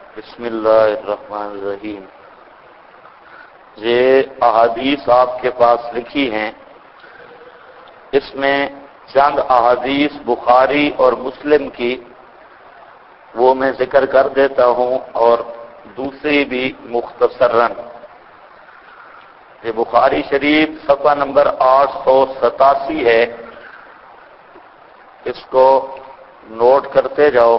بسم اللہ الرحمن الرحیم. یہ احادیث آپ کے پاس لکھی ہیں، اس میں چند احادیث بخاری اور مسلم کی وہ میں ذکر کر دیتا ہوں اور دوسری بھی مختصراً. یہ بخاری شریف صفحہ نمبر 887 ہے، اس کو نوٹ کرتے جاؤ.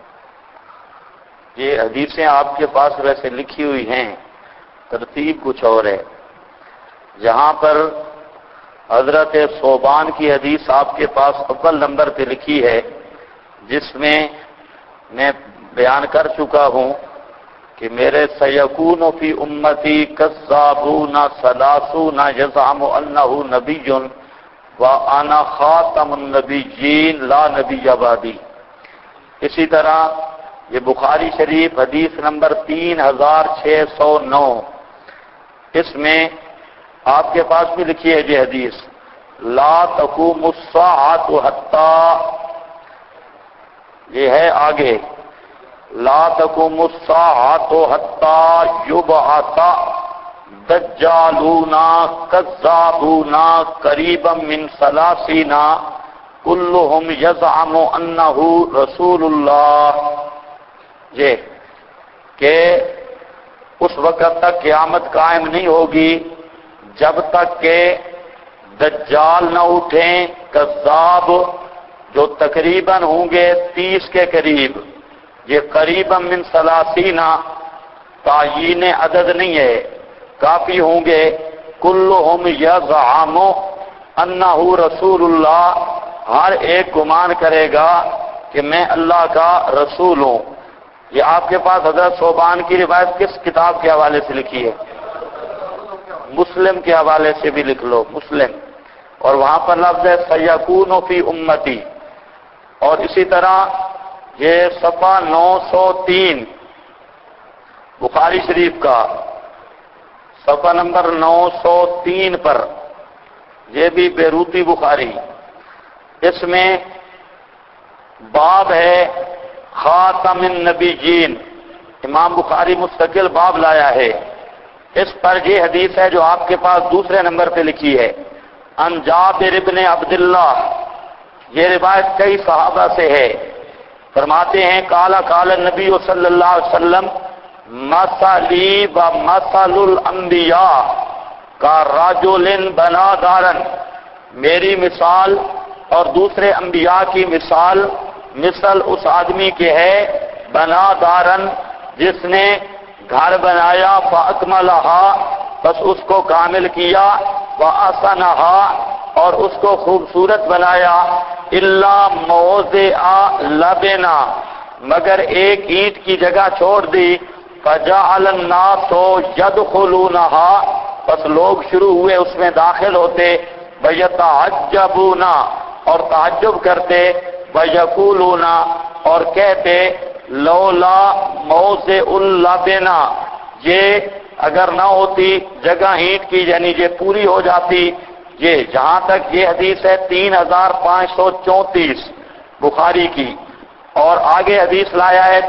یہ حدیثیں آپ کے پاس ویسے لکھی ہوئی ہیں، ترتیب کچھ اور ہے. جہاں پر حضرت ثوبان کی حدیث آپ کے پاس اول نمبر پہ لکھی ہے، جس میں میں بیان کر چکا ہوں کہ میرے سیکون فی امتی کذابون ثلاثون یزعم انہ نبی وانا خاتم النبیین لا نبی بعدی. اسی طرح یہ بخاری شریف حدیث نمبر 3609، اس میں آپ کے پاس بھی لکھی ہے یہ حدیث، لا تقوم الساعۃ حتی، یہ ہے آگے، لا تقوم الساعۃ حتی یبعث دجالون کذابون قریبا من 30 کلہم یزعم انہ رسول اللہ. یہ کہ اس وقت تک قیامت قائم نہیں ہوگی جب تک کہ دجال نہ اٹھیں، کذاب جو تقریباً ہوں گے 30 کے قریب. یہ قریباً من 30 تعیین عدد نہیں ہے، کافی ہوں گے. کلہم یزعم انہ رسول اللہ، ہر ایک گمان کرے گا کہ میں اللہ کا رسول ہوں. یہ آپ کے پاس حضرت ثوبان کی روایت کس کتاب کے حوالے سے لکھی ہے؟ مسلم کے حوالے سے بھی لکھ لو، مسلم. اور وہاں پر لفظ ہے سیکون فی امتی. اور اسی طرح یہ صفحہ 903 بخاری شریف کا صفحہ نمبر 903 پر، یہ بھی بیروتی بخاری، اس میں باب ہے خاتم النبیین. امام بخاری مستقل باب لایا ہے. اس پر یہ حدیث ہے جو آپ کے پاس دوسرے نمبر پہ لکھی ہے، عن جابر ابن عبداللہ. یہ روایت کئی صحابہ سے ہے. فرماتے ہیں قال النبی صلی اللہ علیہ وسلم مثلی و مثل الانبیاء کا رجل بنا دارن، میری مثال اور دوسرے انبیاء کی مثال مثل اس آدمی کے ہے بنا دارن، جس نے گھر بنایا، فاکملھا، بس اس کو کامل کیا، واحسنھا، اور اس کو خوبصورت بنایا، الا موضع لبنا، مگر ایک اینٹ کی جگہ چھوڑ دی، فجعل الناس يدخلونھا، بس لوگ شروع ہوئے اس میں داخل ہوتے، ویتعجبون، اور تعجب کرتے، ویقولون، اور کہتے، لولا موضع اللبنا، یہ اگر نہ ہوتی جگہ اینٹ کی، یعنی یہ پوری ہو جاتی. یہ جہاں تک یہ حدیث ہے 3534 بخاری کی، اور آگے حدیث لایا ہے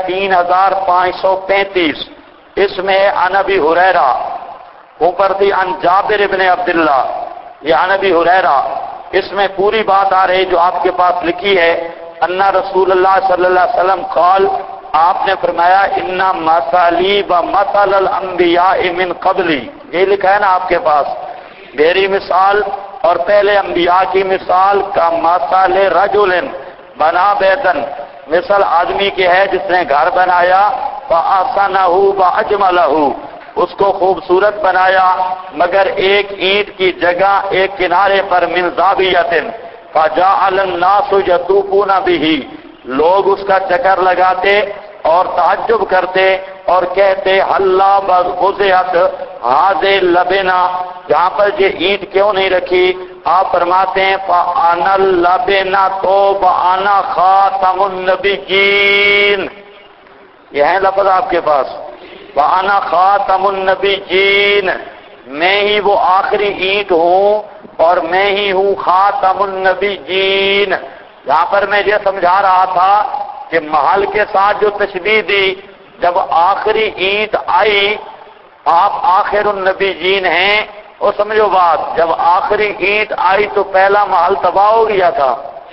3535، اس میں عن ابی ہریرہ، اوپر تھی عن جابر ابن عبداللہ، یہ عن ابی ہریرہ. اس میں پوری بات آ رہی جو آپ کے پاس لکھی ہے، ان رسول اللہ صلی اللہ علیہ وسلم قال، آپ نے فرمایا، ان مثلی و مثل الانبیاء من قبلی، یہ لکھا ہے نا آپ کے پاس، میری مثال اور پہلے انبیاء کی مثال کا مثل رجل بنا بیتن، مثل آدمی کے ہے جس نے گھر بنایا، فاحسنہ واجملہ، اس کو خوبصورت بنایا، مگر ایک اینٹ کی جگہ ایک کنارے پر، من زاویۃ، فجعل الناس یطوفون بہ، لوگ اس کا چکر لگاتے اور تعجب کرتے اور کہتے، حلا وضعت ہذہ اللبنہ، جہاں پر یہ اینٹ کیوں نہیں رکھی؟ آپ فرماتے ہیں، فانا اللبنۃ وانا خاتم النبیین، یہ ہے لفظ آپ کے پاس، وَأَنَا خَاتَمُ النَّبِيِّينَ، میں ہی وہ آخری اینٹ ہوں اور میں ہی ہوں خاتم النبیین. یہاں پر میں یہ سمجھا رہا تھا کہ محل کے ساتھ جو تشبیہ دی جب آخری اینٹ آئی، آپ آخر النبی جین ہیں، اور سمجھو بات، جب آخری اینٹ آئی تو پہلا محل تباہ ہو گیا تھا۔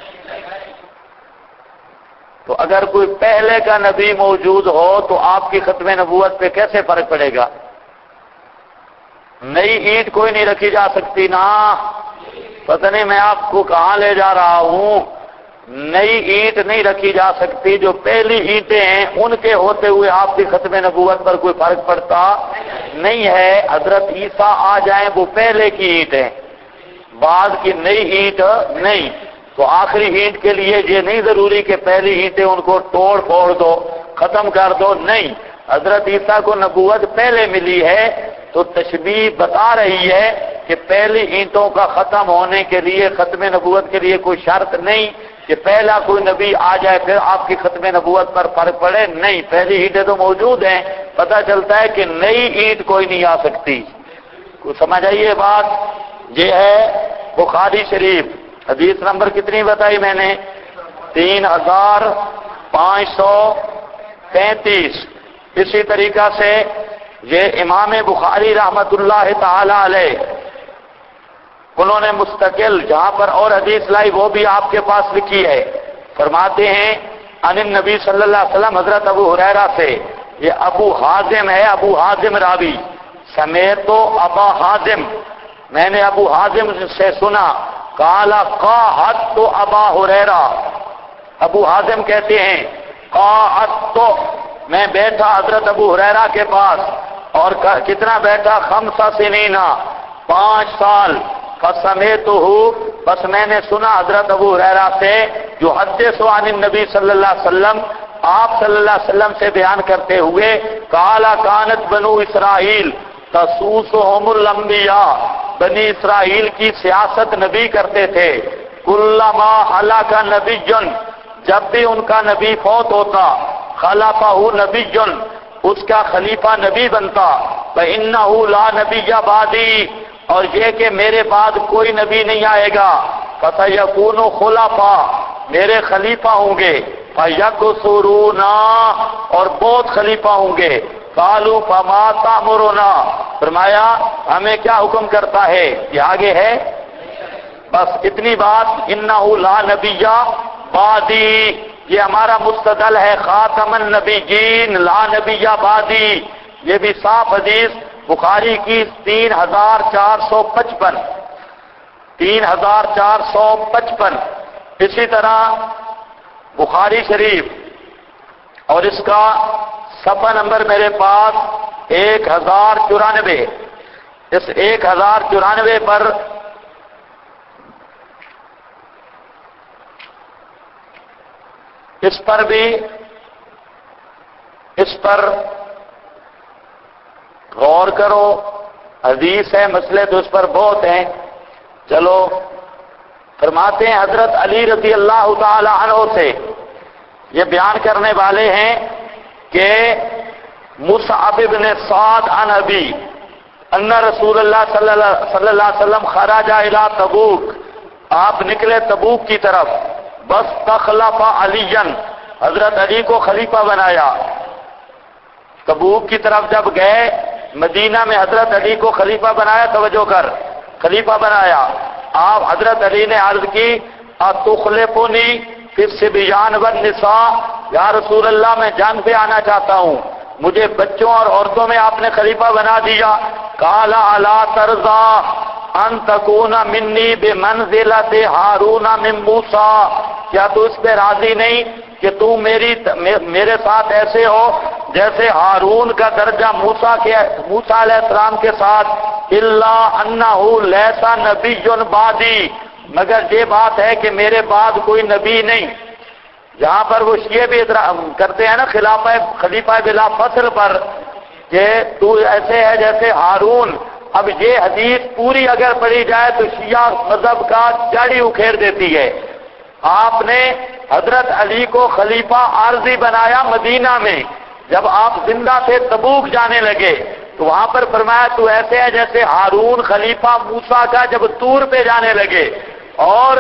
تو اگر کوئی پہلے کا نبی موجود ہو تو آپ کی ختم نبوت پہ کیسے فرق پڑے گا؟ نئی اینٹ کوئی نہیں رکھی جا سکتی نا۔ پتہ نہیں میں آپ کو کہاں لے جا رہا ہوں۔ نئی اینٹ نہیں رکھی جا سکتی، جو پہلی اینٹیں ہیں ان کے ہوتے ہوئے آپ کی ختم نبوت پر کوئی فرق پڑتا نہیں ہے۔ حضرت عیسیٰ آ جائیں وہ پہلے کی اینٹ ہیں، بعد کی نئی اینٹ نہیں۔ تو آخری اینٹ کے لیے یہ نہیں ضروری کہ پہلی اینٹیں ان کو توڑ پھوڑ دو، ختم کر دو، نہیں۔ حضرت عیسیٰ کو نبوت پہلے ملی ہے، تو تشبیہ بتا رہی ہے کہ پہلی اینٹوں کا ختم ہونے کے لیے، ختم نبوت کے لیے کوئی شرط نہیں کہ پہلا کوئی نبی آ جائے پھر آپ کی ختم نبوت پر فرق پڑے، نہیں۔ پہلی اینٹیں تو موجود ہیں، پتہ چلتا ہے کہ نئی اینٹ کوئی نہیں آ سکتی۔ کوئی سمجھ آئیے بات؟ یہ ہے بخاری شریف، حدیث نمبر کتنی بتائی میں نے؟ 3535۔ اسی طریقہ سے یہ امام بخاری رحمت اللہ تعالی علیہ، انہوں نے مستقل جہاں پر اور حدیث لائی وہ بھی آپ کے پاس لکھی ہے۔ فرماتے ہیں عن النبی صلی اللہ علیہ وسلم، حضرت ابو ہریرہ سے، یہ ابو حازم ہے، ابو حازم راوی، سمیت ابا حازم، میں نے ابو حازم سے سنا، قال قاعدت ابا ہریرہ، ابو حازم کہتے ہیں قاعدت، میں بیٹھا حضرت ابو ہریرہ کے پاس، اور کتنا بیٹھا؟ 5 سنین، 5 سال، فسمعتہ، بس میں نے سنا حضرت ابو ہریرہ سے، جو حدث عن النبی صلی اللہ علیہ وسلم، آپ صلی اللہ علیہ وسلم سے بیان کرتے ہوئے، قال کانت بنو اسرائیل تسوسهم الانبیاء، بنی اسرائیل کی سیاست نبی کرتے تھے، کلما ہلاک نبی، جب بھی ان کا نبی فوت ہوتا، خلفہ نبی، اس کا خلیفہ نبی بنتا، فإنہ لا نبی بعدی، اور یہ کہ میرے بعد کوئی نبی نہیں آئے گا، فسیکون خلفاء، میرے خلیفہ ہوں گے، فیکثرون، اور بہت خلیفہ ہوں گے، قالوا فما تأمرنا، فرمایا ہمیں کیا حکم کرتا ہے؟ یہ آگے ہے، بس اتنی بات، انہ لا نبی بعدی، یہ ہمارا مستدل ہے، خاتم النبیین لا نبی بعدی، یہ بھی صاف حدیث بخاری کی 3455، 3455۔ اسی طرح بخاری شریف، اور اس کا صفحہ نمبر میرے پاس 1094، اس 1094 پر اس پر غور کرو، حدیث ہے، مسئلے تو اس پر بہت ہیں۔ چلو، فرماتے ہیں حضرت علی رضی اللہ تعالی عنہ سے یہ بیان کرنے والے ہیں کہ مصعب بن سعد عن ابی ان رسول اللہ صلی اللہ علیہ وسلم خرج الی تبوک، آپ نکلے تبوک کی طرف، بس تخلف علی، حضرت علی کو خلیفہ بنایا۔ تبوک کی طرف جب گئے، مدینہ میں حضرت علی کو خلیفہ بنایا، توجہ کر، خلیفہ بنایا۔ آپ حضرت علی نے عرض کی اتخلفنی فی الصبیان والنساء، یا رسول اللہ میں جنگ پہ آنا چاہتا ہوں، مجھے بچوں اور عورتوں میں آپ نے خلیفہ بنا دیا۔ قال الا ترضى ان تكون منی بمنزلۃ ہارون من موسیٰ، کیا تو اس پہ راضی نہیں کہ تو میرے ساتھ ایسے ہو جیسے ہارون کا درجہ موسیٰ علیہ السلام کے ساتھ، الا انہ لیس نبی بعدی، مگر یہ بات ہے کہ میرے بعد کوئی نبی نہیں۔ جہاں پر وہ شیعہ بھی کرتے ہیں نا خلیفہ بلا فصل پر، کہ تو ایسے ہے جیسے ہارون، اب یہ حدیث پوری اگر پڑھی جائے تو شیعہ مذہب کا جڑی اکھیڑ دیتی ہے۔ آپ نے حضرت علی کو خلیفہ عارضی بنایا مدینہ میں، جب آپ زندہ تھے تبوک جانے لگے تو وہاں پر فرمایا تو ایسے ہے جیسے ہارون خلیفہ موسیٰ کا جب طور پہ جانے لگے، اور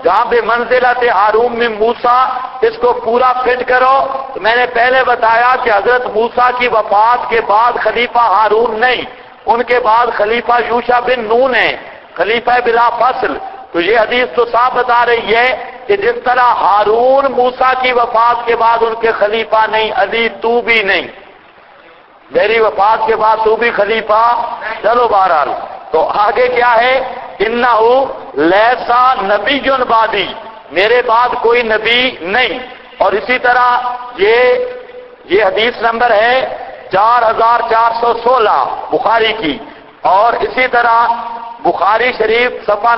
جہاں پہ منزلت ہارون من موسیٰ، اس کو پورا فٹ کرو. تو میں نے پہلے بتایا کہ حضرت موسیٰ کی وفات کے بعد خلیفہ ہارون نہیں، ان کے بعد خلیفہ یوشع بن نون ہے، خلیفہ بلا فصل. تو یہ حدیث تو صاف بتا رہی ہے کہ جس طرح ہارون موسیٰ کی وفات کے بعد ان کے خلیفہ نہیں، علی تو بھی نہیں، میری وفات کے بعد تو بھی خلیفہ. چلو بہرحال تو آگے کیا ہے؟ انہو لیسا نبی بعدی، میرے بعد کوئی نبی نہیں. اور اسی طرح یہ حدیث نمبر ہے 4416 بخاری کی. اور اسی طرح بخاری شریف صفحہ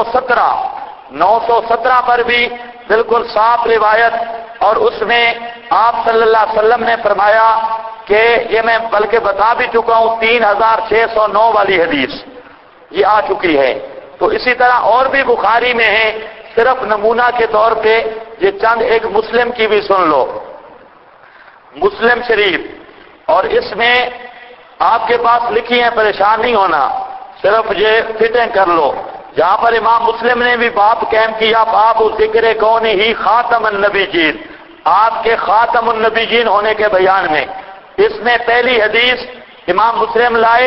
917 پر بھی بالکل صاف روایت، اور اس میں آپ صلی اللہ علیہ وسلم نے فرمایا کہ یہ میں بلکہ بتا بھی چکا ہوں 3609 والی حدیث یہ آ چکی ہے. تو اسی طرح اور بھی بخاری میں ہے، صرف نمونہ کے طور پہ یہ چند ایک مسلم کی بھی سن لو، مسلم شریف. اور اس میں آپ کے پاس لکھی ہیں، پریشان نہیں ہونا، صرف یہ فٹنگ کر لو. جہاں پر امام مسلم نے بھی باب قائم کیا، باب ذکر کون ہی خاتم النبیین، آپ کے خاتم النبیین ہونے کے بیان میں. اس میں پہلی حدیث امام مسلم لائے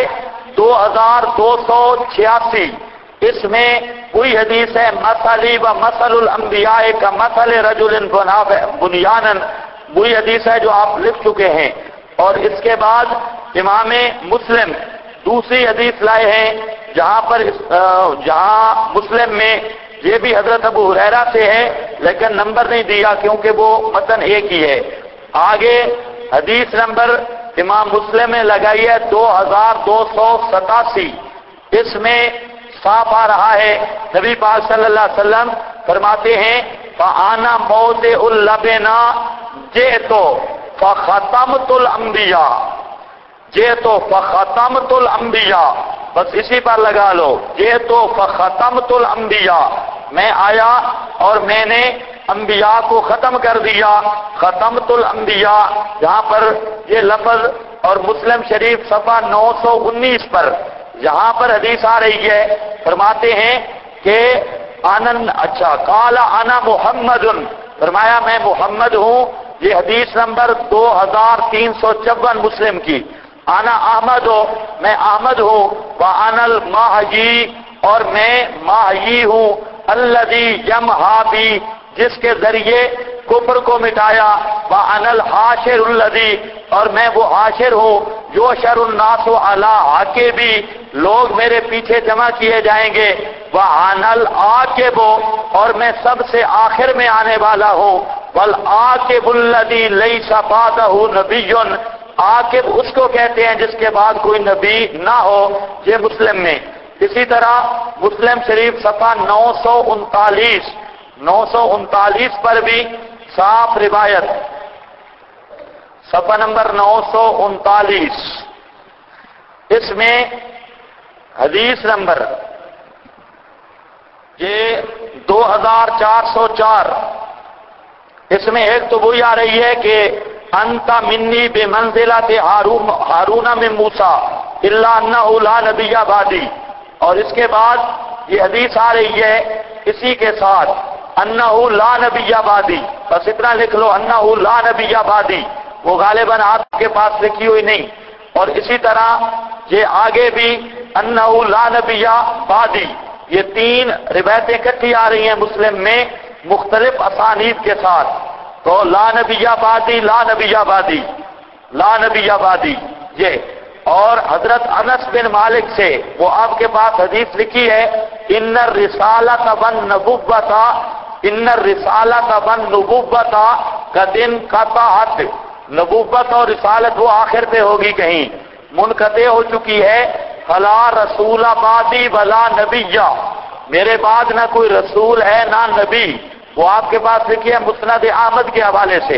2286. اس میں کوئی حدیث ہے مثلی و مثل الانبیاء کا مثل رجل بنیانا، وہی حدیث ہے جو آپ لکھ چکے ہیں. اور اس کے بعد امام مسلم دوسری حدیث لائے ہیں جہاں مسلم میں یہ بھی حضرت ابو ہریرہ سے ہے لیکن نمبر نہیں دیا کیونکہ وہ متن ایک ہی ہے. آگے حدیث نمبر امام مسلم نے لگائی ہے 2287. اس میں صاف آ رہا ہے نبی پاک صلی اللہ علیہ وسلم فرماتے ہیں فَآنَا مَوْضِعُ اللَّبِنَا جِئْتُ فَخَتَمْتُ الْأَنْبِيَاءَ، جِئْتُ فَخَتَمْتُ الْأَنْبِيَاءَ، بس اسی پر لگا لو، جِئْتُ فَخَتَمْتُ الْأَنْبِيَاءَ، میں آیا اور میں نے انبیاء کو ختم کر دیا. ختمت الانبیاء جہاں پر یہ لفظ، اور مسلم شریف صفحہ 919 پر جہاں پر حدیث آ رہی ہے فرماتے ہیں کہ قال انا محمد، فرمایا میں محمد ہوں. یہ حدیث نمبر 2354 مسلم کی. انا احمد ہو، میں احمد ہوں. وانا الماحی، اور میں ماحی ہوں. الذی یمحا بی، جس کے ذریعے کفر کو مٹایا. وانا الحاشر الذی، اور میں وہ حاشر ہوں جو شر الناس علی عاقبی، لوگ میرے پیچھے جمع کیے جائیں گے. وانا العاقب، اور میں سب سے آخر میں آنے والا ہوں. والعاقب الذی لیس بعدہ نبی، عاقب اس کو کہتے ہیں جس کے بعد کوئی نبی نہ ہو. یہ مسلم میں. اسی طرح مسلم شریف صفحہ 939 پر بھی صاف روایت، صفحہ نمبر 939. اس میں حدیث نمبر یہ 2404. اس میں ایک تو وہی آ رہی ہے کہ انت منی بمنزلۃ ہارون من موسیٰ الا انہ لا نبی بعدی. اور اس کے بعد یہ حدیث آ رہی ہے اسی کے ساتھ انہ لا نبی بعدی، بس اتنا لکھ لو انہ لا نبی بعدی، وہ غالباً آپ کے پاس لکھی ہوئی نہیں. اور اسی طرح یہ آگے بھی انہ لا نبی بعدی، یہ تین روایتیں اکٹھی آ رہی ہیں مسلم میں مختلف اسانید کے ساتھ. تو لا نبی بعدی، لا نبی بعدی، لا نبی بعدی یہ. اور حضرت انس بن مالک سے وہ آپ کے پاس حدیث لکھی ہے ان الرسالۃ والنبوۃ، ان الرسالۃ والنبوۃ قد انقطعت، نبوت اور رسالت وہ آخر پہ ہوگی کہیں منقطع ہو چکی ہے. فلا رسول بعدی ولا نبی، میرے بعد نہ کوئی رسول ہے نہ نبی. وہ آپ کے پاس لکھی ہے مسند احمد کے حوالے سے،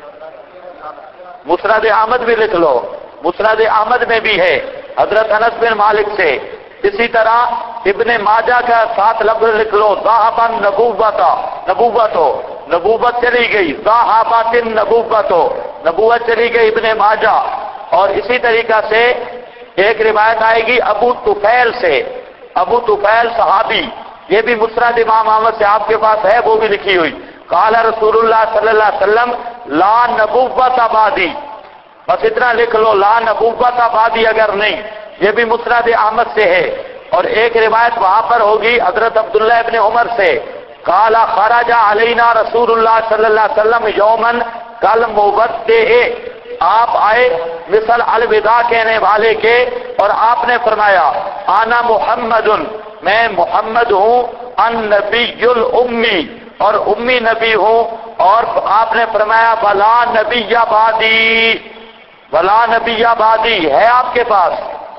مسند احمد بھی لکھ لو، مسند احمد میں بھی ہے حضرت انس بن مالک سے. اسی طرح ابن ماجہ کا ساتھ لفظ لکھ لو ذهب النبوۃ، نبوت چلی گئی. ذهبت النبوۃ، نبوت چلی گئی ابن ماجہ. اور اسی طریقہ سے ایک روایت آئے گی ابو طفیل سے، ابو طفیل صحابی، یہ بھی مسند امام احمد سے آپ کے پاس ہے، وہ بھی لکھی ہوئی. قال رسول اللہ صلی اللہ علیہ وسلم لا نبوت بعدی، بس اتنا لکھ لو، لا نبوت بعدی اگر نہیں. یہ بھی مسند احمد سے ہے. اور ایک روایت وہاں پر ہوگی حضرت عبداللہ ابن عمر سے، قال خرج علینا رسول اللہ صلی اللہ علیہ وسلم یومن کل مودع، آپ آئے مثل الوداع کہنے والے کے، اور آپ نے فرمایا انا محمد، میں محمد ہوں، النبی الامی، اور امی نبی ہوں. اور آپ نے فرمایا ولا نبی بعدی، ولا نبی بعدی ہے آپ کے پاس؟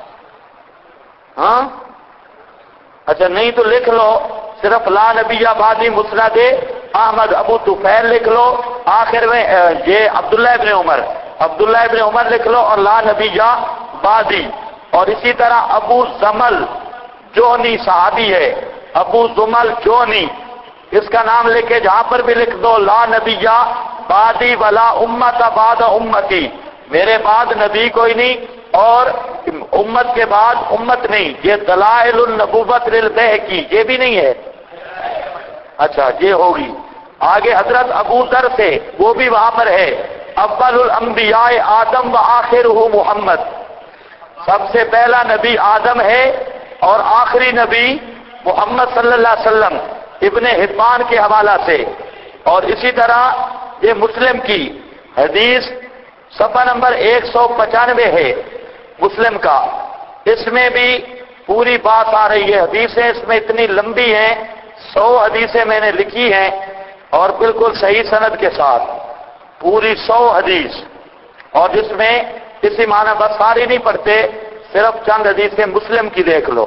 ہاں اچھا نہیں تو لکھ لو صرف لا نبی بعدی مسند احمد ابو طفیل لکھ لو، آخر میں یہ عبداللہ ابن عمر لکھ لو، اور لا نبی بعدی. اور اسی طرح ابو زمل جونی صحابی ہے، ابو زمل جونی، اس کا نام لکھ کے جہاں پر بھی لکھ دو لا نبی بعدی ولا امت بعد امتی، میرے بعد نبی کوئی نہیں اور امت کے بعد امت نہیں. یہ دلائل النبوت للبیہقی یہ بھی نہیں ہے. اچھا یہ ہوگی. آگے حضرت ابو ذر سے، وہ بھی وہاں پر ہے، اول الانبیاء آدم و آخرہ محمد، سب سے پہلا نبی آدم ہے اور آخری نبی محمد صلی اللہ علیہ وسلم، ابن حبان کے حوالہ سے. اور اسی طرح یہ مسلم کی حدیث صفحہ نمبر 195 ہے مسلم کا، اس میں بھی پوری بات آ رہی ہے. حدیثیں اس میں اتنی لمبی ہیں، 100 حدیثیں میں نے لکھی ہیں اور بالکل صحیح سند کے ساتھ، پوری 100 حدیث. اور جس میں کسی معنی بس ساری نہیں پڑھتے، صرف چند حدیثیں مسلم کی دیکھ لو.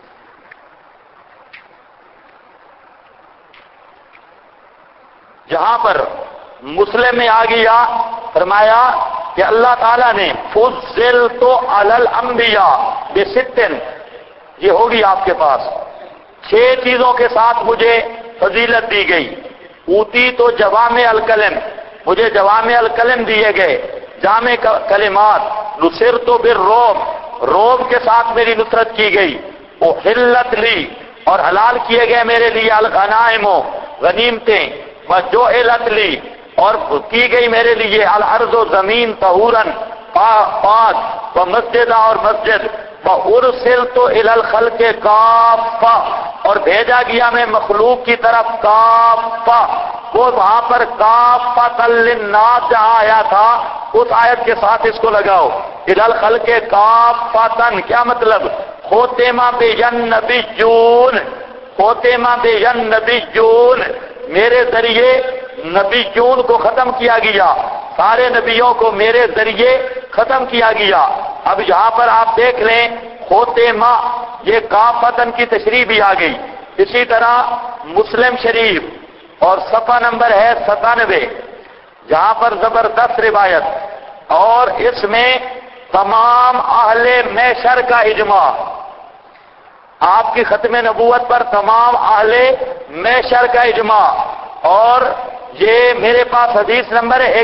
جہاں پر مسلم میں آ گیا فرمایا کہ اللہ تعالیٰ نے فضلت علی الانبیاء بستن، یہ ہوگی آپ کے پاس، 6 چیزوں کے ساتھ مجھے فضیلت دی گئی. اوتی تو جوامع الکلم، مجھے جوامع الکلم دیے گئے، جامع کلمات. نصرت بالرعب، رعب کے ساتھ میری نصرت کی گئی. احلت لی، اور حلال کیے گئے میرے لیے الغنائم، غنیمتیں. وجعلت لی، اور کی گئی میرے لیے الارض و زمین طہورن، پاک، ومسجد، اور مسجد. وارسلت الی الخلق کافہ، اور بھیجا گیا میں مخلوق کی طرف کافہ. وہ وہاں پر کافۃ للناس جہاں آیا تھا اس آیت کے ساتھ اس کو لگاؤ. الی الخلق کافۃ کیا مطلب؟ ختم بی النبیون، ختم بی النبیون، میرے ذریعے نبیون کو ختم کیا گیا، سارے نبیوں کو میرے ذریعے ختم کیا گیا. اب یہاں پر آپ دیکھ لیں خوتمہ، یہ کافتن کی تشریح بھی آ گئی. اسی طرح مسلم شریف اور صفحہ نمبر ہے 97، جہاں پر زبردست روایت، اور اس میں تمام اہل محشر کا اجماع، آپ کی ختم نبوت پر تمام اہل محشر کا اجماع. اور یہ میرے پاس حدیث نمبر ہے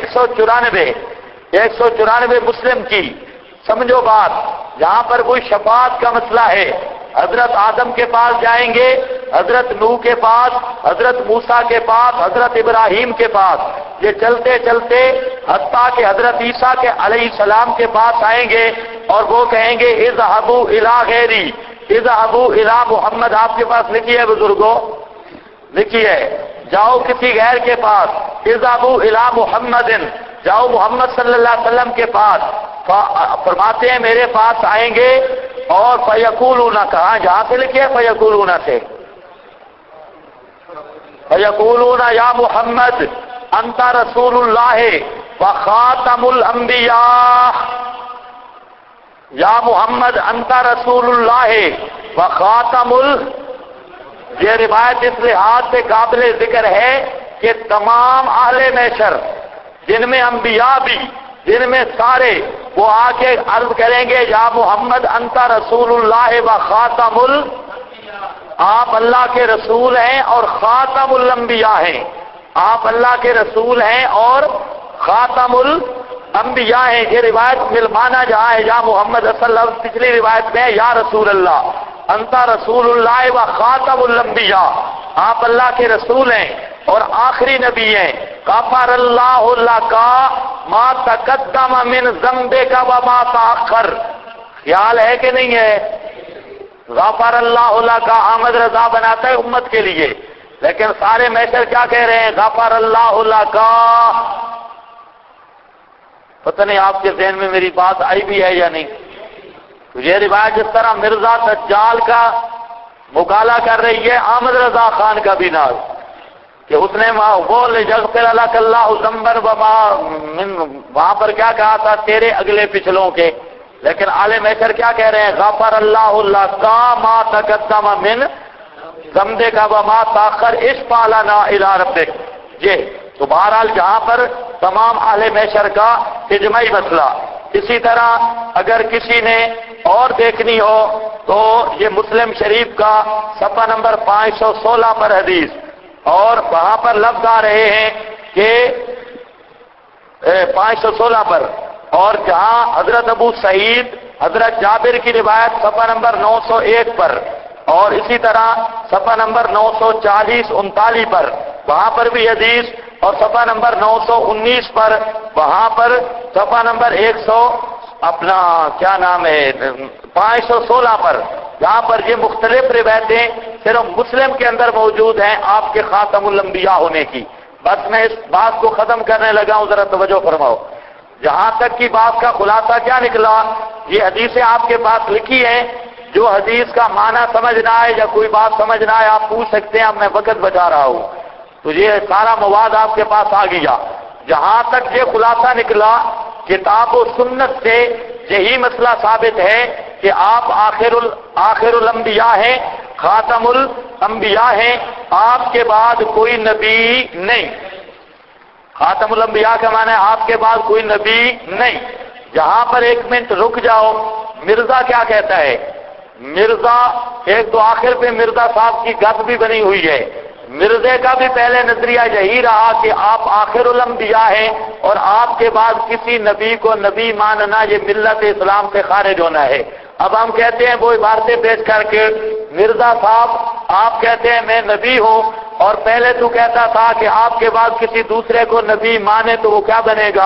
194 مسلم کی. سمجھو بات، جہاں پر کوئی شفاعت کا مسئلہ ہے، حضرت آدم کے پاس جائیں گے، حضرت نوح کے پاس، حضرت موسیٰ کے پاس، حضرت ابراہیم کے پاس، یہ چلتے چلتے حتیٰ کہ حضرت عیسیٰ کے علیہ السلام کے پاس آئیں گے اور وہ کہیں گے اذهبوا الی غیری، اذهبوا الی محمد. آپ کے پاس لکھی ہے بزرگوں، لکھی ہے، جاؤ کسی غیر کے پاس، اذهبوا الی محمد، جاؤ محمد صلی اللہ علیہ وسلم کے پاس. فرماتے ہیں میرے پاس آئیں گے اور فیقولون، کہاں جہاں سے لکھے فیقولون سے، فیقولون یا محمد انت رسول اللہ وخاتم الانبیاء، یا محمد انت رسول اللہ وخاتم یہ روایت اس لحاظ سے قابل ذکر ہے کہ تمام اہل محشر، جن میں انبیاء بھی، جن میں سارے، وہ آ کے عرض کریں گے یا محمد انت رسول اللہ و خاتم آپ اللہ کے رسول ہیں اور خاتم الانبیاء ہیں، آپ اللہ کے رسول ہیں اور خاتم الانبیاء ہیں. یہ روایت ملمانہ جہاں ہے یا محمد صلی اللہ علیہ وسلم، پچھلی روایت میں یا رسول اللہ، انتا رسول اللہ و خاتم الانبیاء، آپ اللہ کے رسول ہیں اور آخری نبی ہیں. غفر اللہ لک ما تقدم من ذنبک و ما تاخر. خیال ہے کہ نہیں ہے؟ غفر اللہ لک احمد رضا بناتا ہے امت کے لیے، لیکن سارے محشر کیا کہہ رہے ہیں؟ غفر اللہ لک. پتہ نہیں آپ کے ذہن میں میری بات آئی بھی ہے یا نہیں. تو یہ روایت جس طرح مرزا دجال کا مقالہ کر رہی ہے احمد رضا خان کا بھی نام، کہ اس نے وہ لِيَغْفِرَ لَكَ اللَّهُ ذَنْبًا وَمَا وہاں پر کیا کہا تھا؟ تیرے اگلے پچھلوں کے. لیکن اعلی محشر کیا کہہ رہے ہیں؟ غفر اللہ لک ما تقدم من ذنبک وما تاخر اشفع لنا الی ربک. یہ تو بہرحال جہاں پر تمام اہل محشر کا اجماعی مسئلہ. اسی طرح اگر کسی نے اور دیکھنی ہو تو یہ مسلم شریف کا صفحہ نمبر 516 پر حدیث، اور وہاں پر لفظ آ رہے ہیں کہ 516 پر، اور جہاں حضرت ابو سعید حضرت جابر کی روایت صفحہ نمبر 901 پر، اور اسی طرح صفحہ نمبر 940-39 پر وہاں پر بھی حدیث، اور صفحہ نمبر 919 پر وہاں پر صفحہ نمبر 516 پر، جہاں پر یہ مختلف روایتیں صرف مسلم کے اندر موجود ہیں آپ کے خاتم الانبیاء ہونے کی. بس میں اس بات کو ختم کرنے لگا ہوں، ذرا توجہ فرماؤ. جہاں تک کی بات کا خلاصہ کیا نکلا؟ یہ حدیثیں آپ کے پاس لکھی ہیں، جو حدیث کا معنی سمجھ نہ آئے یا کوئی بات سمجھ نہ آئے آپ پوچھ سکتے ہیں، اب میں وقت بچا رہا ہوں. تو یہ سارا مواد آپ کے پاس آ گیا. جہاں تک یہ خلاصہ نکلا، کتاب و سنت سے یہی مسئلہ ثابت ہے کہ آپ آخر الانبیاء ہیں، خاتم الانبیاء ہیں، آپ کے بعد کوئی نبی نہیں. خاتم الانبیاء کا معنی ہے آپ کے بعد کوئی نبی نہیں. جہاں پر ایک منٹ رک جاؤ، مرزا کیا کہتا ہے؟ مرزا ایک تو آخر پہ مرزا صاحب کی گپ بھی بنی ہوئی ہے. مرزے کا بھی پہلے نظریہ یہی رہا کہ آپ آخر الانبیاء ہیں اور آپ کے بعد کسی نبی کو نبی ماننا یہ ملت اسلام سے خارج ہونا ہے. اب ہم کہتے ہیں وہ عبارتیں پیش کر کے، مرزا صاحب آپ کہتے ہیں میں نبی ہوں، اور پہلے تو کہتا تھا کہ آپ کے بعد کسی دوسرے کو نبی مانے تو وہ کیا بنے گا؟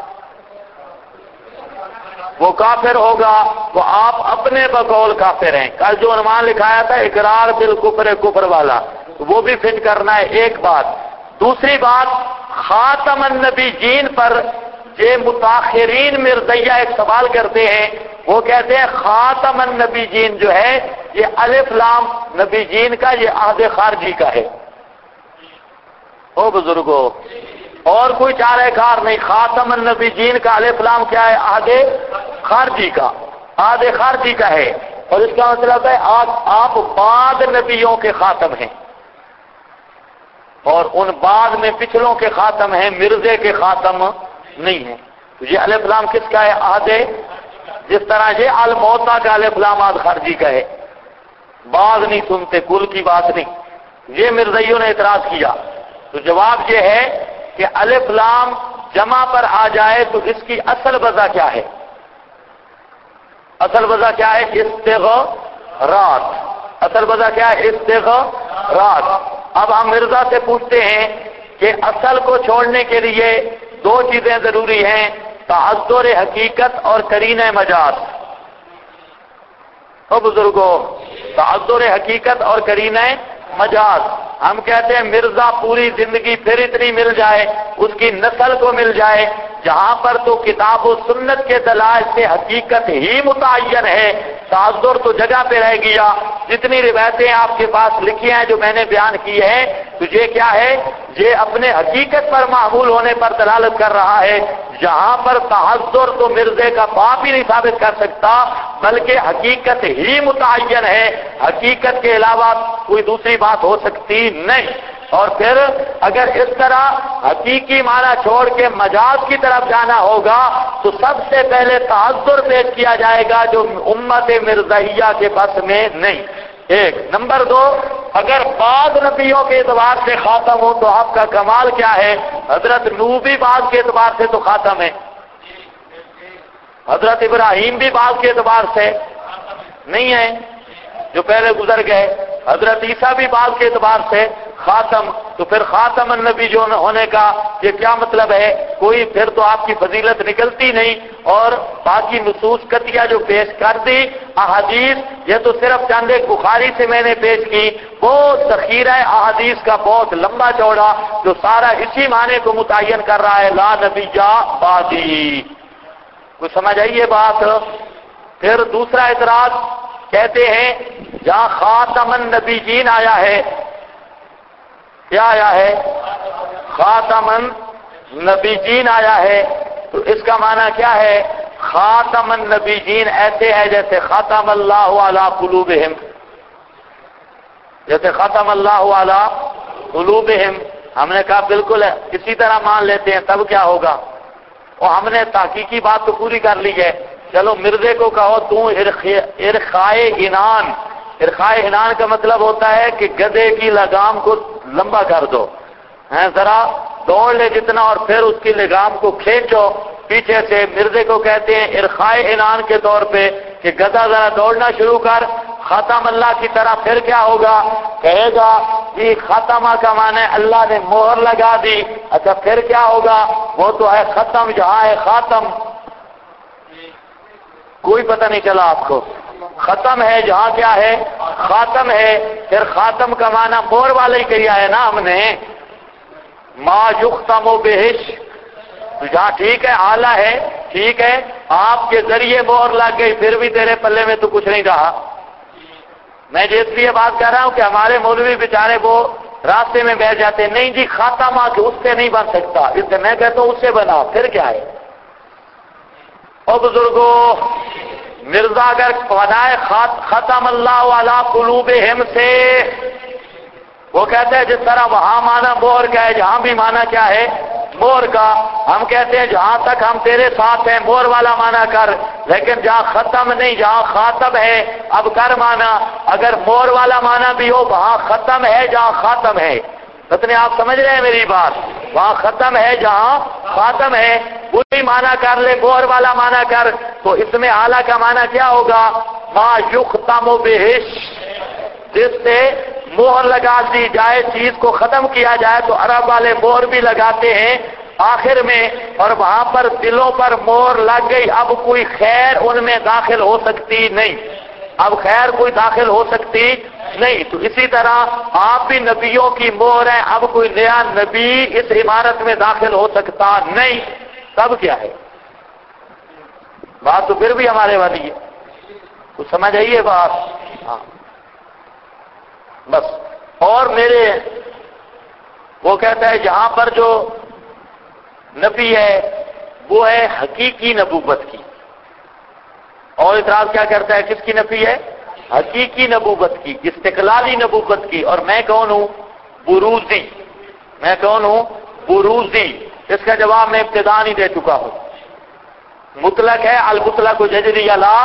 وہ کافر ہوگا. وہ آپ اپنے بقول کافر ہیں. کل جو عنوان لکھایا تھا اقرار بالکفر کفر والا، وہ بھی فٹ کرنا ہے. ایک بات. دوسری بات، خاتم النبی جین پر یہ متاخرین مرزیہ ایک سوال کرتے ہیں. وہ کہتے ہیں خاتم النبی جین جو ہے یہ الف لام نبی جین کا یہ عہد خارجی کا ہے. او بزرگو، اور کوئی چارہ کار نہیں. خاتم النبی جین کا الف لام کیا ہے؟ عہد خارجی کا، عہد خارجی کا ہے. اور اس کا مطلب ہے آپ بعد نبیوں کے خاتم ہیں، اور ان بعد میں پچھلوں کے خاتم ہیں، مرزے کے خاتم نہیں ہیں. تو یہ الف لام کس کا ہے؟ عہد. جس طرح یہ الموتا کا الف لام عہد خارجی کا ہے. بعض نہیں سنتے، کل کی بات نہیں. یہ مرزائیوں نے اعتراض کیا. تو جواب یہ ہے کہ الف لام جمع پر آ جائے تو اس کی اصل وجہ کیا ہے؟ اصل وجہ کیا ہے؟ استغراق. اصل وجہ کیا ہے؟ استغراق. اب ہم مرزا سے پوچھتے ہیں کہ اصل کو چھوڑنے کے لیے دو چیزیں ضروری ہیں، تعذر حقیقت اور قرینہ مجاز. او بزرگوں، تعذر حقیقت اور قرینہ مجاز. ہم کہتے ہیں مرزا پوری زندگی پھر اتنی مل جائے، اس کی نسل کو مل جائے جہاں پر تو کتاب و سنت کے دلائل سے حقیقت ہی متعین ہے، تعذر تو جگہ پہ رہ گیا. جتنی روایتیں آپ کے پاس لکھی ہیں جو میں نے بیان کی ہے، تو یہ کیا ہے؟ یہ اپنے حقیقت پر معمول ہونے پر دلالت کر رہا ہے. جہاں پر تعذر تو مرزے کا باپ ہی نہیں ثابت کر سکتا، بلکہ حقیقت ہی متعین ہے، حقیقت کے علاوہ کوئی دوسری بات ہو سکتی نہیں. اور پھر اگر اس طرح حقیقی معنی چھوڑ کے مجاز کی طرف جانا ہوگا تو سب سے پہلے تعذر پیش کیا جائے گا جو امت مرزائیہ کے بس میں نہیں. ایک. نمبر دو، اگر بعض نبیوں کے اعتبار سے خاتم ہو تو آپ کا کمال کیا ہے؟ حضرت نوح بھی بعض کے اعتبار سے تو خاتم ہے، حضرت ابراہیم بھی بعض کے اعتبار سے نہیں ہے. جو پہلے گزر گئے. حضرت عیسیٰ بھی بعض کے اعتبار سے خاتم، تو پھر خاتم النبی جو ہونے کا یہ کیا مطلب ہے؟ کوئی پھر تو آپ کی فضیلت نکلتی نہیں. اور باقی نصوص قطعیہ جو پیش کر دی احادیث، یہ تو صرف چند ایک بخاری سے میں نے پیش کی، بہت ذخیرہ احادیث کا بہت لمبا چوڑا جو سارا اسی معنی کو متعین کر رہا ہے، لا نبی بعدی. کچھ سمجھ آئیے بات؟ پھر دوسرا اعتراض کہتے ہیں جہاں خاتم النبیین آیا ہے، کیا آیا ہے؟ خاتم النبیین آیا ہے، تو اس کا معنی کیا ہے؟ خاتم النبیین ایسے ہے جیسے ختم اللہ علی قلوبہم، جیسے ختم اللہ علی قلوبہم. ہم نے کہا بالکل ہے، اسی طرح مان لیتے ہیں، تب کیا ہوگا؟ اور ہم نے تحقیقی بات تو پوری کر لی ہے. چلو مرزے کو کہو تو ارخائے عنان. ارخائے عنان کا مطلب ہوتا ہے کہ گدھے کی لگام کو لمبا کر دو، ذرا دوڑ لے جتنا اور پھر اس کی لگام کو کھینچو پیچھے سے. مرزے کو کہتے ہیں ارخائے عنان کے طور پہ کہ گدھا ذرا دوڑنا شروع کر ختم اللہ کی طرح. پھر کیا ہوگا؟ کہے گا یہ ختمہ کا معنی اللہ نے مہر لگا دی. اچھا پھر کیا ہوگا؟ وہ تو ہے ختم جہاں ہے خاتم. کوئی پتہ نہیں چلا آپ کو؟ ختم ہے جہاں کیا ہے؟ خاتم ہے. پھر خاتم کا معنی مہر والا ہی کیا ہے نا ہم نے، ما یختم بہش. جہاں ٹھیک ہے آلہ ہے، ٹھیک ہے آپ کے ذریعے مہر لگ گئی، پھر بھی تیرے پلے میں تو کچھ نہیں رہا. میں اس لیے بات کر رہا ہوں کہ ہمارے مولوی بیچارے وہ راستے میں بیٹھ جاتے ہیں، نہیں جی خاتمہ کہ اس سے نہیں بن سکتا، اس سے میں کہتا ہوں اس سے بنا. پھر کیا ہے؟ اور بزرگوں، مرزا اگر بنائے ختم اللہ علی قلوبہم سے، وہ کہتے ہیں جس طرح وہاں مانا مہر کا ہے، جہاں بھی مانا کیا ہے؟ مہر کا. ہم کہتے ہیں جہاں تک ہم تیرے ساتھ ہیں مہر والا مانا کر، لیکن جہاں ختم نہیں جہاں خاتم ہے اب کر مانا. اگر مہر والا مانا بھی ہو وہاں ختم ہے جہاں خاتم ہے. اتنے آپ سمجھ رہے ہیں میری بات؟ وہاں ختم ہے جہاں خاتم ہے، وہی مانا کر لے، مہر والا مانا کر. تو اس میں اعلیٰ کا مانا کیا ہوگا؟ ما یختم بہش، جس سے مہر لگا دی جائے، چیز کو ختم کیا جائے. تو عرب والے مہر بھی لگاتے ہیں آخر میں، اور وہاں پر دلوں پر مہر لگ گئی، اب کوئی خیر ان میں داخل ہو سکتی نہیں، اب خیر کوئی داخل ہو سکتی نہیں. تو اسی طرح آپ بھی نبیوں کی مہر ہیں، اب کوئی نیا نبی اس عمارت میں داخل ہو سکتا نہیں. تب کیا ہے؟ بات تو پھر بھی ہمارے والی ہے. کچھ سمجھ آئیے بات؟ ہاں بس. اور میرے وہ کہتا ہے جہاں پر جو نبی ہے وہ ہے حقیقی نبوت کی. اور اعتراض کیا کرتا ہے؟ کس کی نفی ہے؟ حقیقی نبوت کی، استقلالی نبوت کی. اور میں کون ہوں؟ بروزی. میں کون ہوں؟ بروزی. اس کا جواب میں ابتدا نہیں دے چکا ہوں. مطلق ہے المطلق یجری علی،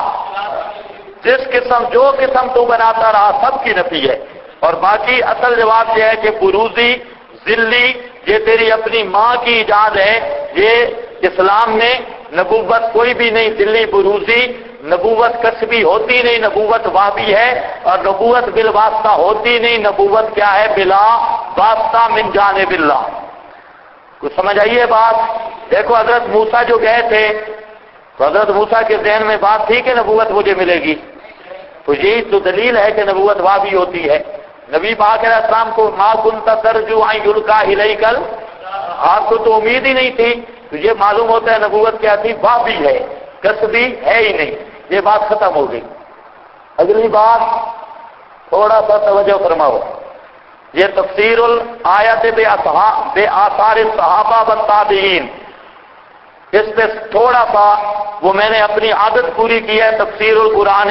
جس قسم جو قسم تو بناتا رہا سب کی نفی ہے. اور باقی اصل جواب یہ ہے کہ بروزی ذلی یہ تیری اپنی ماں کی ایجاد ہے. یہ اسلام میں نبوت کوئی بھی نہیں ذلی بروزی. نبوت کسبی ہوتی نہیں، نبوت وابی ہے. اور نبوت بالواسطہ ہوتی نہیں، نبوت کیا ہے؟ بلا واسطہ من جانب اللہ. کچھ سمجھ آئیے بات؟ دیکھو حضرت موسیٰ جو گئے تھے تو حضرت موسیٰ کے ذہن میں بات تھی کہ نبوت مجھے ملے گی. تو یہی تو دلیل ہے کہ نبوت وابی ہوتی ہے. نبی پاک علیہ السلام کو ما کنت ترجو ان یلقا الیک، آپ کو تو امید ہی نہیں تھی. تو یہ معلوم ہوتا ہے نبوت کیا تھی؟ وابی ہے، کسبی ہے ہی نہیں. یہ بات ختم ہو گئی. اگلی بات تھوڑا سا توجہ فرماؤ. یہ تفسیر الآیت بے آثار الصحابہ والتابعین، اس پہ تھوڑا سا وہ میں نے اپنی عادت پوری کی ہے. تفسیر القرآن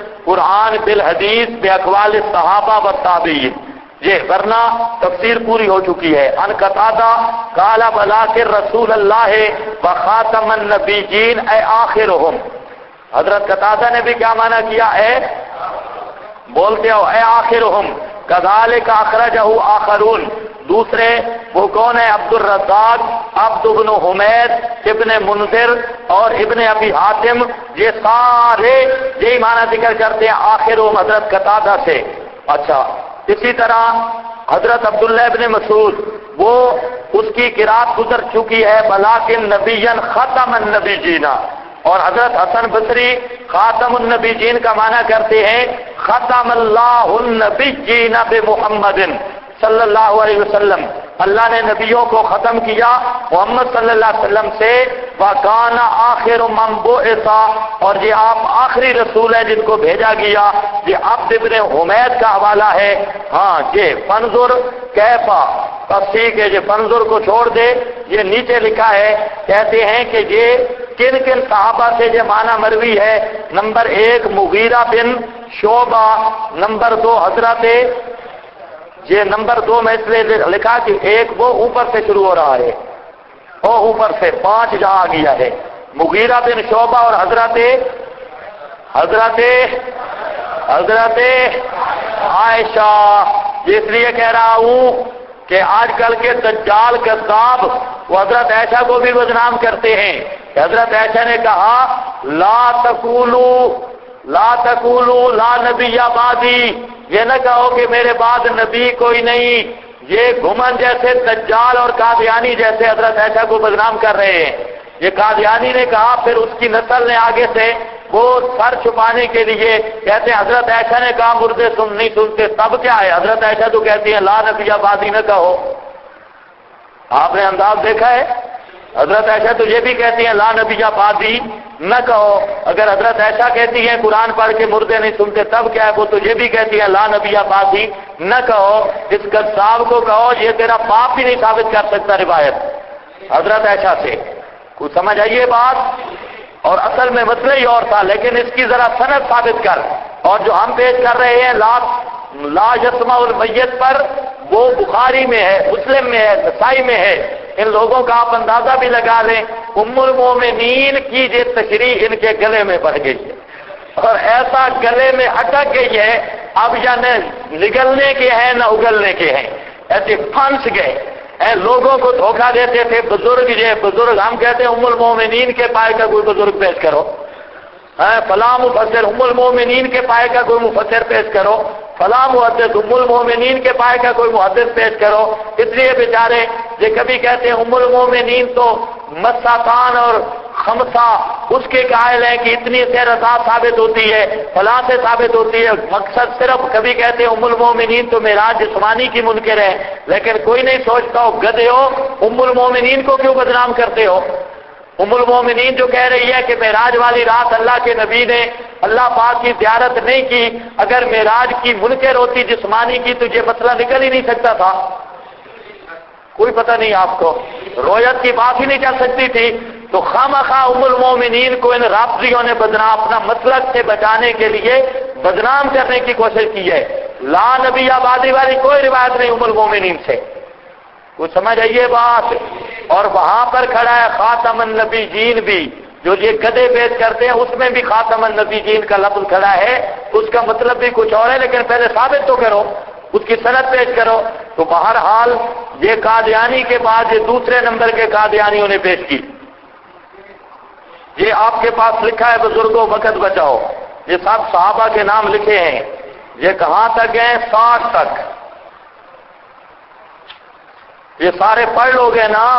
بالحدیث باقوال الصحابہ والتابعین، یہ ورنہ تفسیر پوری ہو چکی ہے. ان قتادہ قال بلاکر رسول اللہ وخاتم النبیین اے آخرہم. حضرت قتادہ نے بھی کیا معنی کیا ہے؟ بولتے ہو اے آخرہم. کذالک اخرجہ آخرون، دوسرے وہ کون ہے؟ عبد الرزاق، عبد بن حمید، ابن منذر اور ابن ابی حاتم، یہ سارے یہی معنی ذکر کرتے ہیں آخر حضرت قتادہ سے۔ اچھا، اسی طرح حضرت عبداللہ ابن مسعود، وہ اس کی قرات گزر چکی ہے بلاکن نبیًا ختم النبیین، اور حضرت حسن بصری خاتم النبیین کا معنی کرتے ہیں ختم اللہ النبیین بمحمد صلی اللہ علیہ وسلم، اللہ نے نبیوں کو ختم کیا محمد صلی اللہ علیہ وسلم سے، وَكَانَ آخِرُ مَن بُعِثَ، اور یہ آپ آخری رسول ہے جن کو بھیجا گیا۔ یہ عبد ابن حمید کا حوالہ ہے۔ ہاں یہ فنظر کیفا، بس ٹھیک ہے، یہ فنظر کو چھوڑ دے، یہ نیچے لکھا ہے، کہتے ہیں کہ یہ کن کن صحابہ سے یہ معنی مروی ہے۔ نمبر 1 مغیرہ بن شعبہ، نمبر 2 حضرت، یہ نمبر 2 میں اس لیے لکھا کہ ایک وہ اوپر سے شروع ہو رہا ہے، وہ اوپر سے 5 جہاں آ گیا ہے، مغیرہ بن شعبہ اور حضرت عائشہ۔ اس لیے کہہ رہا ہوں کہ آج کل کے دجال کذاب وہ حضرت عائشہ کو بھی بدنام کرتے ہیں۔ حضرت عائشہ نے کہا لا تقولوا لا نبی بعدی، یہ نہ کہو کہ میرے بعد نبی کوئی نہیں۔ یہ گھمن جیسے دجال اور قادیانی جیسے حضرت عائشہ کو بدنام کر رہے ہیں۔ یہ قادیانی نے کہا، پھر اس کی نسل نے آگے سے وہ سر چھپانے کے لیے کہتے ہیں حضرت عائشہ نے کہا مردے نہیں سنتے، تب کیا ہے؟ حضرت عائشہ تو کہتی ہیں لا نبی بعدی نہ کہو۔ آپ نے انداز دیکھا ہے، حضرت عائشہ تو یہ بھی کہتی ہیں لا نبی بعدی نہ کہو۔ اگر حضرت عائشہ کہتی ہیں قرآن پڑھ کے مردے نہیں سنتے، تب کیا ہے؟ وہ تو یہ بھی کہتی ہیں لا نبی بعدی نہ کہو۔ اس کذاب کو کہو یہ تیرا باپ بھی نہیں ثابت کر سکتا روایت حضرت عائشہ سے۔ کچھ سمجھ آئیے بات؟ اور اصل میں مسئلہ ہی اور تھا، لیکن اس کی ذرا سند ثابت کر۔ اور جو ہم پیش کر رہے ہیں لا یسمع المیت پر، وہ بخاری میں ہے، مسلم میں ہے، نسائی میں ہے۔ ان لوگوں کا آپ اندازہ بھی لگا لیں، ام المومنین کی یہ تشریح ان کے گلے میں بڑھ گئی ہے، اور ایسا گلے میں اٹک گئی ہے اب یا نہ نگلنے کے ہیں نہ اگلنے کے ہیں، ایسے پھنس گئے۔ لوگوں کو دھوکہ دیتے تھے بزرگ، یہ بزرگ ہم کہتے ہیں ام المومنین کے پائے کا کوئی بزرگ پیش کرو، فلاں مفسر ام المومنین کے پائے کا کوئی مفسر پیش کرو، فلاں محدث ام المومنین کے پائے کا کوئی محدث پیش کرو۔ اس لیے بیچارے یہ کبھی کہتے ہیں ام المومنین تو مساتان اور خمسہ اس کے قائل ہیں کہ اتنی سے رضا ثابت ہوتی ہے، فلاں سے ثابت ہوتی ہے۔ مقصد صرف کبھی کہتے ہیں ام المومنین تو معراج جسمانی کی منکر ہے، لیکن کوئی نہیں سوچتا ہو گدھے ہو ام المومنین کو کیوں بدنام کرتے ہو؟ ام المومنین جو کہہ رہی ہے کہ معراج والی رات اللہ کے نبی نے اللہ پاک کی زیارت نہیں کی، اگر معراج کی منکر ہوتی جسمانی کی تو یہ مسئلہ نکل ہی نہیں سکتا تھا۔ کوئی پتہ نہیں آپ کو، رویت کی بات ہی نہیں چل سکتی تھی۔ تو خامخواہ ام المومنین کو ان رافضیوں نے بدنام اپنا مسلک سے بچانے کے لیے بدنام کرنے کی کوشش کی ہے۔ لا نبی آبادی والی کوئی روایت نہیں ام المومنین سے، کچھ سمجھ آئیے بات۔ اور وہاں پر کھڑا ہے خاتم النبیین بھی، جو یہ گدے پیش کرتے ہیں اس میں بھی خاتم النبیین کا لفظ کھڑا ہے، اس کا مطلب بھی کچھ اور ہے، لیکن پہلے ثابت تو کرو، اس کی سند پیش کرو۔ تو بہرحال یہ قادیانی کے بعد یہ دوسرے نمبر کے قادیانیوں نے پیش کی۔ یہ آپ کے پاس لکھا ہے بزرگوں وقت بچاؤ، یہ سب صحابہ کے نام لکھے ہیں، یہ کہاں تک ہیں؟ 60 تک۔ یہ سارے پڑھ لوگے نا؟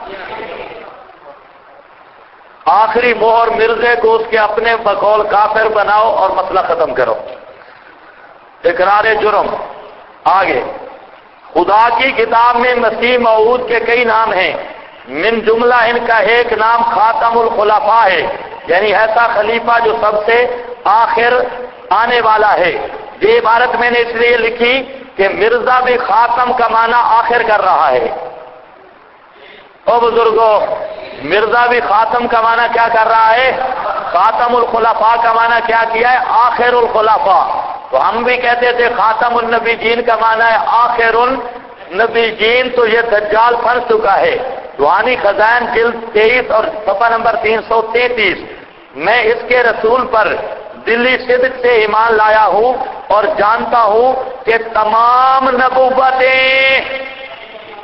آخری مہر مرزے کو اس کے اپنے بقول کافر بناؤ اور مسئلہ ختم کرو۔ اقرار جرم۔ آگے خدا کی کتاب میں مسیح موعود کے کئی نام ہیں، من جملہ ان کا ایک نام خاتم الخلفاء ہے، یعنی ایسا خلیفہ جو سب سے آخر آنے والا ہے۔ یہ عبارت میں نے اس لیے لکھی کہ مرزا بھی خاتم کا معنی آخر کر رہا ہے۔ او بزرگوں، مرزا بھی خاتم کا معنی کیا کر رہا ہے؟ خاتم الخلفاء کا معنی کیا کیا ہے؟ آخر الخلفاء۔ تو ہم بھی کہتے تھے خاتم النبیین کا معنی ہے آخر النبیین، تو یہ دجال پھنس چکا ہے۔ روحانی خزائن جلد 23 اور صفحہ نمبر 333۔ میں اس کے رسول پر دلی صدق سے ایمان لایا ہوں اور جانتا ہوں کہ تمام نبوتیں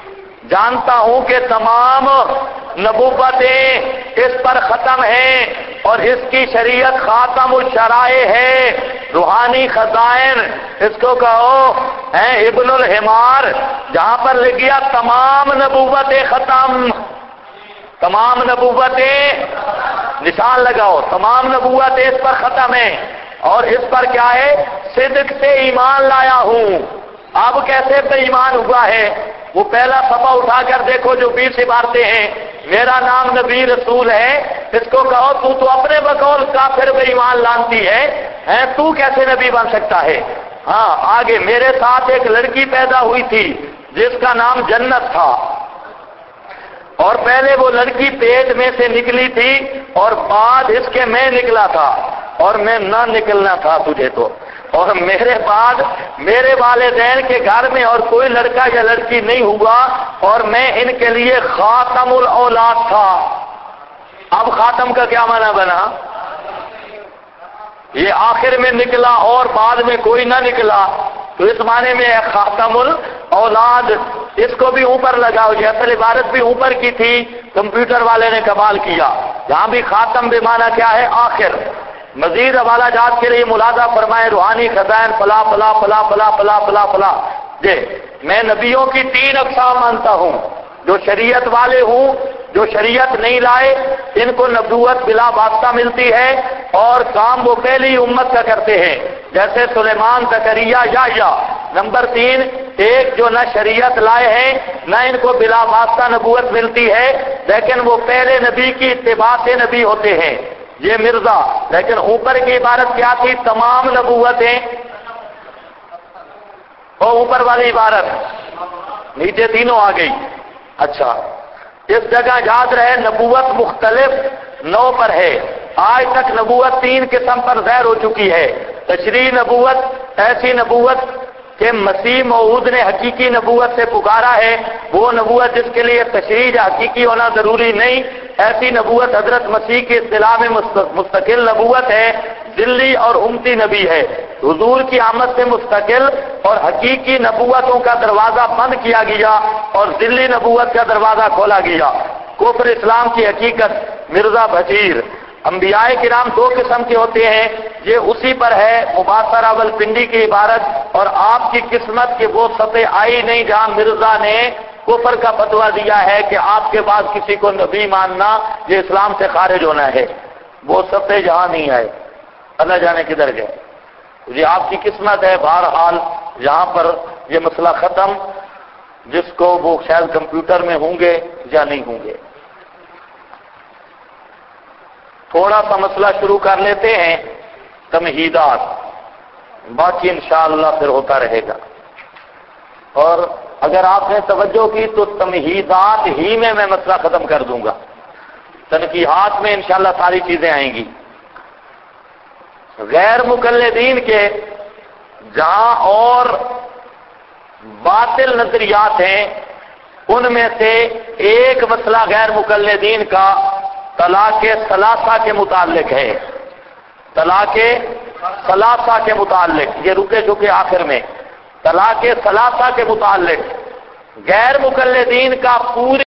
جانتا ہوں کہ تمام نبوتیں اس پر ختم ہیں اور اس کی شریعت خاتم الشرائع ہے، روحانی خزائن اس کو کہو ہے ابن الحمار، جہاں پر لکھ گیا تمام نبوتیں ختم، تمام نبوتیں، نشان لگاؤ، تمام نبوتیں اس پر ختم ہیں اور اس پر کیا ہے؟ صدق سے ایمان لایا ہوں۔ اب کیسے بے ایمان ہوا ہے؟ وہ پہلا صفحہ اٹھا کر دیکھو جو 20 عبارتیں ہیں، میرا نام نبی رسول ہے، اس کو کہو تو اپنے بقول کافر بے ایمان لانتی ہے، تو کیسے نبی بن سکتا ہے؟ ہاں آگے، میرے ساتھ ایک لڑکی پیدا ہوئی تھی جس کا نام جنت تھا، اور پہلے وہ لڑکی پیٹ میں سے نکلی تھی اور بعد اس کے میں نکلا تھا، اور میں نہ نکلنا تھا تجھے تو، اور میرے بعد میرے والدین کے گھر میں اور کوئی لڑکا یا لڑکی نہیں ہوا اور میں ان کے لیے خاتم الاولاد تھا۔ اب خاتم کا کیا معنی بنا؟ یہ آخر میں نکلا اور بعد میں کوئی نہ نکلا، تو اس معنی میں خاتم الاولاد، اس کو بھی اوپر لگاؤ، یہ اصل عبارت بھی اوپر کی تھی، کمپیوٹر والے نے کمال کیا، یہاں بھی خاتم بے معنی کیا ہے؟ آخر۔ مزید حوالہ جات کے لیے ملاحظہ فرمائے روحانی خزائن فلا فلا فلا فلا فلا فلا فلا۔ جی میں نبیوں کی 3 اقسام مانتا ہوں، جو شریعت والے ہوں، جو شریعت نہیں لائے، ان کو نبوت بلا واسطہ ملتی ہے اور کام وہ پہلی امت کا کرتے ہیں، جیسے سلیمان، زکریا، یحییٰ۔ نمبر 3، ایک جو نہ شریعت لائے ہیں نہ ان کو بلا واسطہ نبوت ملتی ہے، لیکن وہ پہلے نبی کی اتباع سے نبی ہوتے ہیں، یہ مرزا۔ لیکن اوپر کی عبارت کیا تھی؟ تمام نبوتیں، اور اوپر والی عبارت نیچے تینوں آ گئی۔ اچھا، اس جگہ یاد رہے نبوت مختلف نو پر ہے، آج تک نبوت 3 قسم پر ظاہر ہو چکی ہے۔ تشریعی نبوت، ایسی نبوت کہ مسیح موعود نے حقیقی نبوت سے پکارا ہے، وہ نبوت جس کے لیے تشریع یا حقیقی ہونا ضروری نہیں، ایسی نبوت حضرت مسیح کی اصطلاح میں مستقل نبوت ہے، ذلی اور امتی نبی ہے۔ حضور کی آمد سے مستقل اور حقیقی نبوتوں کا دروازہ بند کیا گیا اور ذلی نبوت کا دروازہ کھولا گیا۔ کفر اسلام کی حقیقت، مرزا بشیر۔ انبیاء کرام 2 قسم کے ہوتے ہیں، یہ اسی پر ہے مباشر اول پنڈی کی عبارت، اور آپ کی قسمت کے وہ سطح آئی نہیں جہاں مرزا نے کفر کا فتویٰ دیا ہے کہ آپ کے بعد کسی کو نبی ماننا یہ اسلام سے خارج ہونا ہے، وہ سطح جہاں نہیں آئے، اللہ جانے کدھر گئے۔ یہ آپ کی قسمت ہے، بہرحال یہاں پر یہ مسئلہ ختم، جس کو وہ شاید کمپیوٹر میں ہوں گے یا نہیں ہوں گے۔ تھوڑا سا مسئلہ شروع کر لیتے ہیں، تمہیدات، باقی انشاءاللہ پھر ہوتا رہے گا۔ اور اگر آپ نے توجہ کی تو تمہیدات ہی میں مسئلہ ختم کر دوں گا، تنقیحات میں انشاءاللہ ساری چیزیں آئیں گی۔ غیر مقلدین کے جہاں اور باطل نظریات ہیں، ان میں سے ایک مسئلہ غیر مقلدین کا طلاق ثلاثہ کے متعلق ہے، طلاق ثلاثہ کے متعلق، یہ رکے چکے آخر میں، طلاق ثلاثہ کے متعلق غیر مقلدین کا پوری